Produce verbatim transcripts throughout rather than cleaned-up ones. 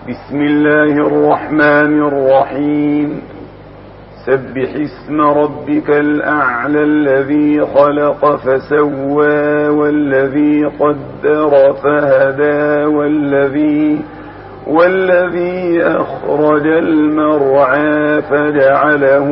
بسم الله الرحمن الرحيم. سبح اسم ربك الأعلى الذي خلق فسوى والذي قدر فهدى والذي والذي أخرج المرعى فجعله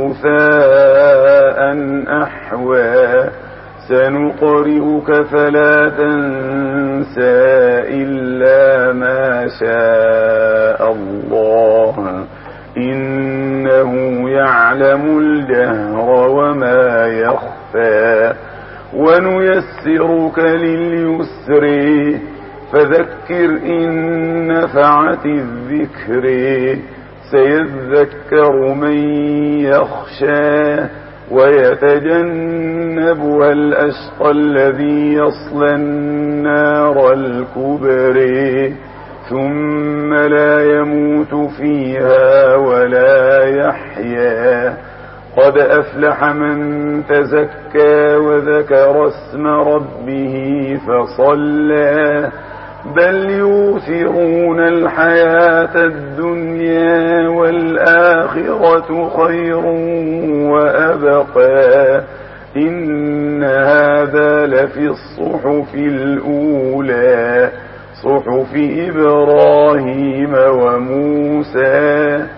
غثاء أحوى سنقرئك فلا تنسى إلا ما شاء الله إنه يعلم الجهر وما يخفى ونيسرك لليسر فذكر إن نفعت الذكر سيذكر من يخشى ويتجنبها الأشقى الذي يصلى النار الكبرى ثم لا يموت فيها ولا يحيا قد أفلح من تزكى وذكر اسم ربه فصلى بل يؤثرون الحياة الدنيا والآخرة خير وأبقى إن هذا لفي الصحف الأولى صحف إبراهيم وموسى